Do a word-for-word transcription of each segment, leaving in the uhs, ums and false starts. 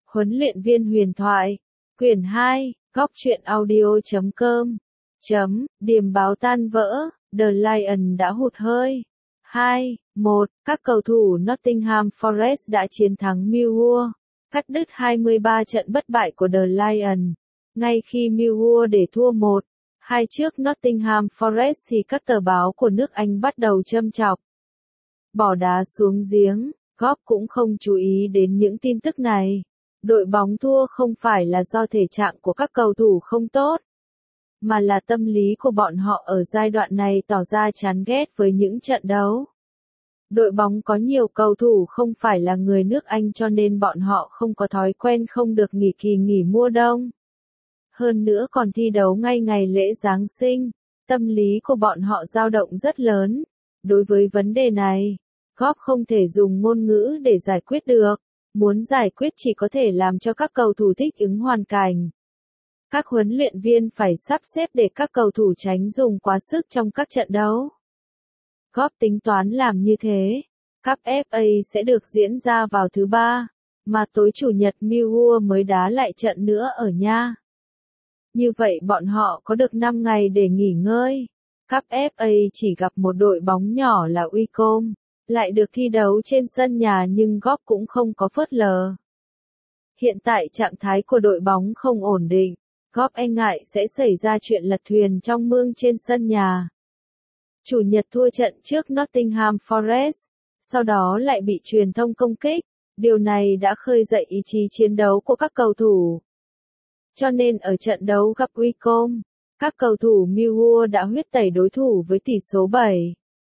Huấn luyện viên huyền thoại. Quyển hai, góc truyện audio chấm com. Chấm, điểm báo tan vỡ, The Lion đã hụt hơi. hai, một, các cầu thủ Nottingham Forest đã chiến thắng Millwall, cắt đứt hai mươi ba trận bất bại của The Lion. Ngay khi Millwall để thua một hai trước Nottingham Forest thì các tờ báo của nước Anh bắt đầu châm chọc. Bỏ đá xuống giếng, Klopp cũng không chú ý đến những tin tức này. Đội bóng thua không phải là do thể trạng của các cầu thủ không tốt, mà là tâm lý của bọn họ ở giai đoạn này tỏ ra chán ghét với những trận đấu. Đội bóng có nhiều cầu thủ không phải là người nước Anh cho nên bọn họ không có thói quen không được nghỉ kỳ nghỉ mùa đông. Hơn nữa còn thi đấu ngay ngày lễ Giáng sinh, tâm lý của bọn họ dao động rất lớn. Đối với vấn đề này, Klopp không thể dùng ngôn ngữ để giải quyết được, muốn giải quyết chỉ có thể làm cho các cầu thủ thích ứng hoàn cảnh. Các huấn luyện viên phải sắp xếp để các cầu thủ tránh dùng quá sức trong các trận đấu. Klopp tính toán làm như thế. Cup ép a sẽ được diễn ra vào thứ ba, mà tối chủ nhật Millwall mới đá lại trận nữa ở nhà. Như vậy bọn họ có được năm ngày để nghỉ ngơi. Cup ép a chỉ gặp một đội bóng nhỏ là Wycombe, lại được thi đấu trên sân nhà nhưng Klopp cũng không có phớt lờ. Hiện tại trạng thái của đội bóng không ổn định, Klopp e ngại sẽ xảy ra chuyện lật thuyền trong mương trên sân nhà. Chủ nhật thua trận trước Nottingham Forest, sau đó lại bị truyền thông công kích, điều này đã khơi dậy ý chí chiến đấu của các cầu thủ. Cho nên ở trận đấu gặp Wycombe, các cầu thủ Millwall đã huyết tẩy đối thủ với tỷ số bảy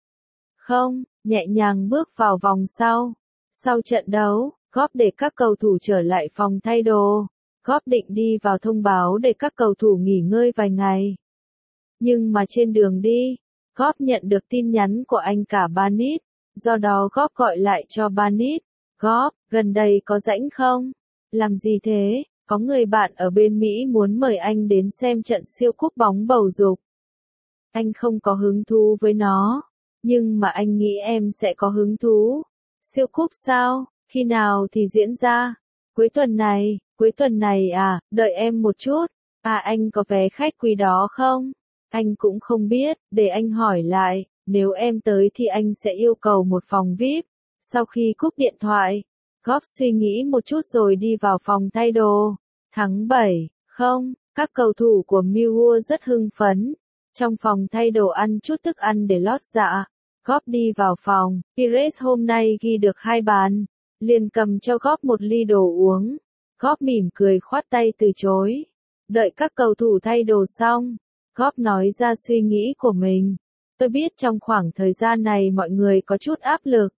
không, nhẹ nhàng bước vào vòng sau. Sau trận đấu, Klopp để các cầu thủ trở lại phòng thay đồ. Klopp định đi vào thông báo để các cầu thủ nghỉ ngơi vài ngày. Nhưng mà trên đường đi, Klopp nhận được tin nhắn của anh cả Barnett, do đó Klopp gọi lại cho Barnett. Klopp, gần đây có rảnh không? Làm gì thế? Có người bạn ở bên Mỹ muốn mời anh đến xem trận siêu cúp bóng bầu dục. Anh không có hứng thú với nó, nhưng mà anh nghĩ em sẽ có hứng thú. Siêu cúp sao? Khi nào thì diễn ra? Cuối tuần này, cuối tuần này à, đợi em một chút. À anh có vé khách quý đó không? Anh cũng không biết, để anh hỏi lại, nếu em tới thì anh sẽ yêu cầu một phòng vi ai pi. Sau khi cúp điện thoại, Klopp suy nghĩ một chút rồi đi vào phòng thay đồ. Tháng bảy không, các cầu thủ của Millwall rất hưng phấn. Trong phòng thay đồ ăn chút thức ăn để lót dạ. Klopp đi vào phòng, Pires hôm nay ghi được hai bàn, liền cầm cho Klopp một ly đồ uống. Klopp mỉm cười khoát tay từ chối. Đợi các cầu thủ thay đồ xong, Klopp nói ra suy nghĩ của mình. Tôi biết trong khoảng thời gian này mọi người có chút áp lực.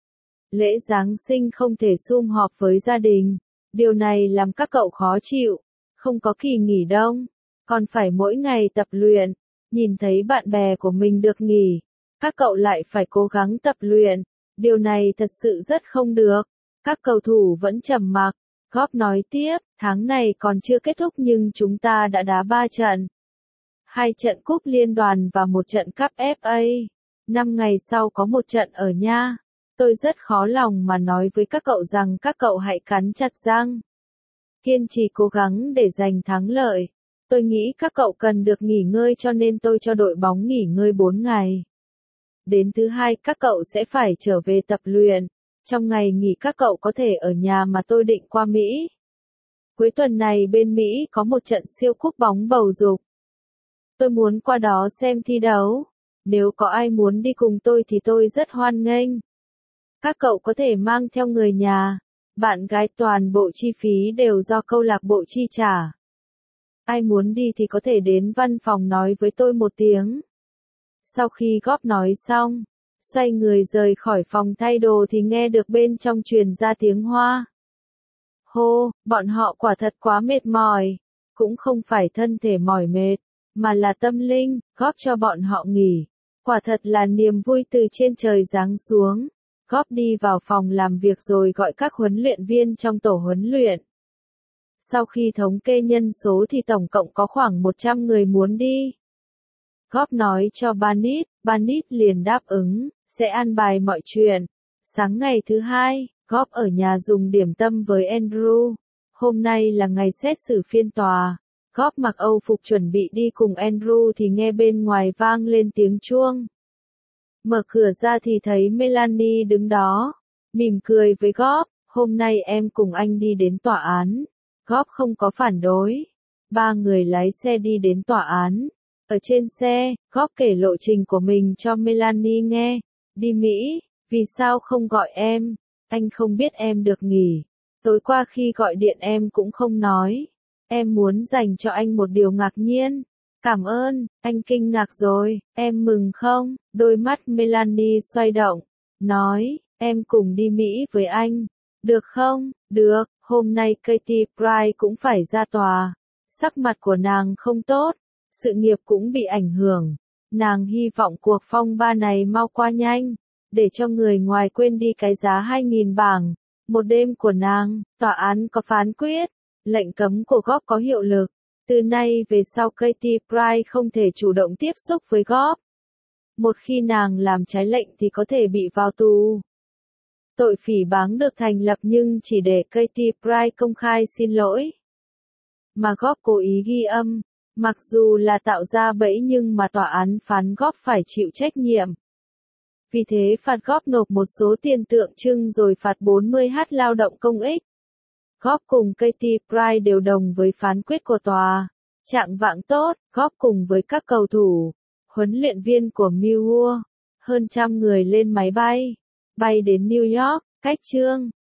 Lễ Giáng sinh không thể sum họp với gia đình, điều này làm các cậu khó chịu. Không có kỳ nghỉ đông, còn phải mỗi ngày tập luyện. Nhìn thấy bạn bè của mình được nghỉ, các cậu lại phải cố gắng tập luyện. Điều này thật sự rất không được. Các cầu thủ vẫn trầm mặc. Klopp nói tiếp, tháng này còn chưa kết thúc nhưng chúng ta đã đá ba trận. Hai trận cúp liên đoàn và một trận Cup ép a. Năm ngày sau có một trận ở nhà. Tôi rất khó lòng mà nói với các cậu rằng các cậu hãy cắn chặt răng. Kiên trì cố gắng để giành thắng lợi. Tôi nghĩ các cậu cần được nghỉ ngơi cho nên tôi cho đội bóng nghỉ ngơi bốn ngày. Đến thứ hai các cậu sẽ phải trở về tập luyện. Trong ngày nghỉ các cậu có thể ở nhà mà tôi định qua Mỹ. Cuối tuần này bên Mỹ có một trận siêu cúp bóng bầu dục. Tôi muốn qua đó xem thi đấu. Nếu có ai muốn đi cùng tôi thì tôi rất hoan nghênh. Các cậu có thể mang theo người nhà, bạn gái, toàn bộ chi phí đều do câu lạc bộ chi trả. Ai muốn đi thì có thể đến văn phòng nói với tôi một tiếng. Sau khi Klopp nói xong, xoay người rời khỏi phòng thay đồ thì nghe được bên trong truyền ra tiếng Hoa. Hô, bọn họ quả thật quá mệt mỏi. Cũng không phải thân thể mỏi mệt, mà là tâm linh. Klopp cho bọn họ nghỉ. Quả thật là niềm vui từ trên trời giáng xuống. Klopp đi vào phòng làm việc rồi gọi các huấn luyện viên trong tổ huấn luyện. Sau khi thống kê nhân số thì tổng cộng có khoảng một trăm người muốn đi. Klopp nói cho Barnett, Barnett liền đáp ứng, sẽ an bài mọi chuyện. Sáng ngày thứ hai, Klopp ở nhà dùng điểm tâm với Andrew. Hôm nay là ngày xét xử phiên tòa. Góp mặc Âu phục chuẩn bị đi cùng Andrew thì nghe bên ngoài vang lên tiếng chuông. Mở cửa ra thì thấy Melanie đứng đó, mỉm cười với Góp, hôm nay em cùng anh đi đến tòa án. Góp không có phản đối. Ba người lái xe đi đến tòa án. Ở trên xe, Góp kể lộ trình của mình cho Melanie nghe. Đi Mỹ, vì sao không gọi em? Anh không biết em được nghỉ. Tối qua khi gọi điện em cũng không nói. Em muốn dành cho anh một điều ngạc nhiên. Cảm ơn, anh kinh ngạc rồi, em mừng không? Đôi mắt Melanie xoay động, nói, em cùng đi Mỹ với anh. Được không? Được, hôm nay Katie Price cũng phải ra tòa. Sắc mặt của nàng không tốt, sự nghiệp cũng bị ảnh hưởng. Nàng hy vọng cuộc phong ba này mau qua nhanh, để cho người ngoài quên đi cái giá hai nghìn bảng. Một đêm của nàng, tòa án có phán quyết, lệnh cấm của Góp có hiệu lực. Từ nay về sau Katie Price không thể chủ động tiếp xúc với Góp. Một khi nàng làm trái lệnh thì có thể bị vào tù. Tội phỉ báng được thành lập nhưng chỉ để Katie Price công khai xin lỗi. Mà Góp cố ý ghi âm, mặc dù là tạo ra bẫy nhưng mà tòa án phán Góp phải chịu trách nhiệm. Vì thế phạt Góp nộp một số tiền tượng trưng rồi phạt bốn mươi h lao động công ích. Góp cùng Katie Price đều đồng với phán quyết của tòa. Trạng vạng tốt, Góp cùng với các cầu thủ, huấn luyện viên của Millwall, hơn trăm người lên máy bay, bay đến New York, cách Trương.